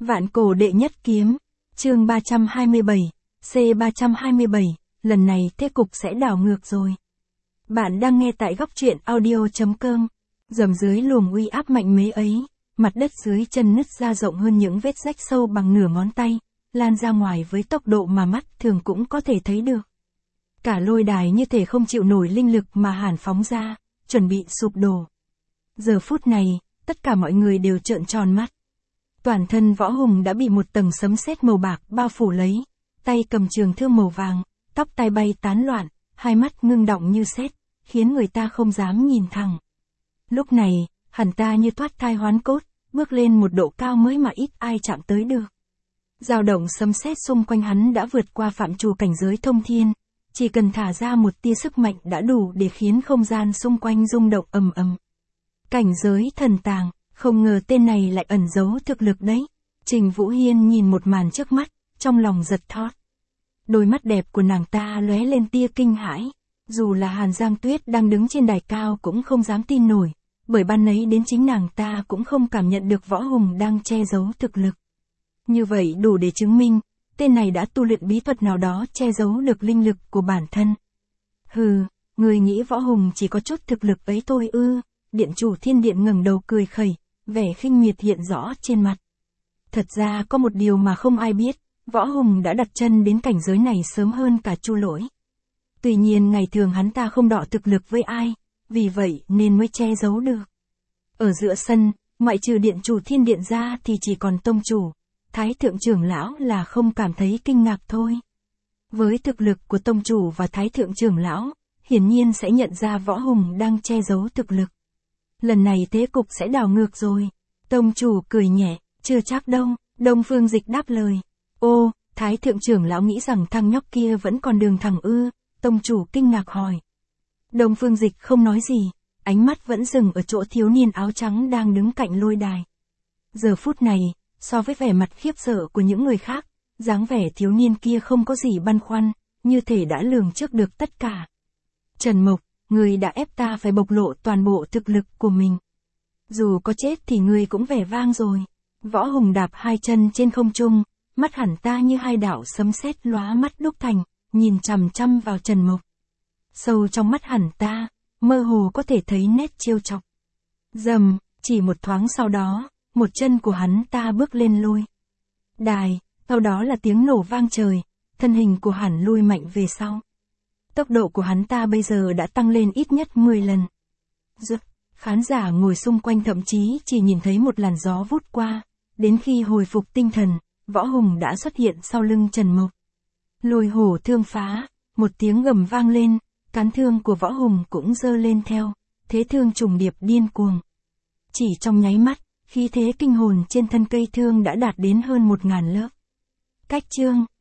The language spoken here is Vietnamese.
Vạn cổ đệ nhất kiếm, chương 327, C327, lần này thế cục sẽ đảo ngược rồi. Bạn đang nghe tại góc truyện audio.com, dầm dưới luồng uy áp mạnh mẽ ấy, mặt đất dưới chân nứt ra rộng hơn những vết rách sâu bằng nửa ngón tay, lan ra ngoài với tốc độ mà mắt thường cũng có thể thấy được. Cả lôi đài như thể không chịu nổi linh lực mà Hàn phóng ra, chuẩn bị sụp đổ. Giờ phút này, tất cả mọi người đều trợn tròn mắt. Toàn thân Võ Hùng đã bị một tầng sấm sét màu bạc bao phủ lấy, tay cầm trường thương màu vàng, tóc tai bay tán loạn, hai mắt ngưng đọng như sét, khiến người ta không dám nhìn thẳng. Lúc này, hắn ta như thoát thai hoán cốt, bước lên một độ cao mới mà ít ai chạm tới được. Dao động sấm sét xung quanh hắn đã vượt qua phạm trù cảnh giới thông thiên, chỉ cần thả ra một tia sức mạnh đã đủ để khiến không gian xung quanh rung động ầm ầm. Cảnh giới thần tàng, không ngờ tên này lại ẩn giấu thực lực đấy. Trình Vũ Hiên nhìn một màn trước mắt, trong lòng giật thót. Đôi mắt đẹp của nàng ta lóe lên tia kinh hãi, dù là Hàn Giang Tuyết đang đứng trên đài cao cũng không dám tin nổi, bởi ban nấy đến chính nàng ta cũng không cảm nhận được Võ Hùng đang che giấu thực lực. Như vậy đủ để chứng minh, tên này đã tu luyện bí thuật nào đó che giấu được linh lực của bản thân. Hừ, người nghĩ Võ Hùng chỉ có chút thực lực ấy thôi ư? Điện chủ Thiên Điện ngẩng đầu cười khẩy, vẻ khinh miệt hiện rõ trên mặt. Thật ra có một điều mà không ai biết, Võ Hùng đã đặt chân đến cảnh giới này sớm hơn cả Chu Lỗi. Tuy nhiên ngày thường hắn ta không đọ thực lực với ai, vì vậy nên mới che giấu được. Ở giữa sân, ngoại trừ điện chủ Thiên Điện ra thì chỉ còn tông chủ, Thái thượng trưởng lão là không cảm thấy kinh ngạc thôi. Với thực lực của tông chủ và Thái thượng trưởng lão, hiển nhiên sẽ nhận ra Võ Hùng đang che giấu thực lực. Lần này thế cục sẽ đảo ngược rồi. Tông chủ cười nhẹ, chưa chắc đâu. Đông Phương Dịch đáp lời. Ô, Thái thượng trưởng lão nghĩ rằng thằng nhóc kia vẫn còn đường thẳng ư? Tông chủ kinh ngạc hỏi. Đông Phương Dịch không nói gì, ánh mắt vẫn dừng ở chỗ thiếu niên áo trắng đang đứng cạnh lôi đài. Giờ phút này, so với vẻ mặt khiếp sợ của những người khác, dáng vẻ thiếu niên kia không có gì băn khoăn, như thể đã lường trước được tất cả. Trần Mộc, người đã ép ta phải bộc lộ toàn bộ thực lực của mình. Dù có chết thì người cũng vẻ vang rồi. Võ Hùng đạp hai chân trên không trung, mắt hẳn ta như hai đạo sấm sét lóa mắt đúc thành, nhìn chằm chằm vào Trần Mộc. Sâu trong mắt hẳn ta, mơ hồ có thể thấy nét trêu chọc. Dầm, chỉ một thoáng sau đó, một chân của hắn ta bước lên lôi đài, sau đó là tiếng nổ vang trời, thân hình của hắn lui mạnh về sau. Tốc độ của hắn ta bây giờ đã tăng lên ít nhất 10 lần. Khán giả ngồi xung quanh thậm chí chỉ nhìn thấy một làn gió vút qua, đến khi hồi phục tinh thần, Võ Hùng đã xuất hiện sau lưng Trần Mộc. Lôi hổ thương phá, một tiếng gầm vang lên, cán thương của Võ Hùng cũng giơ lên theo, thế thương trùng điệp điên cuồng. Chỉ trong nháy mắt, khí thế kinh hồn trên thân cây thương đã đạt đến hơn 1000 lớp. Cách chương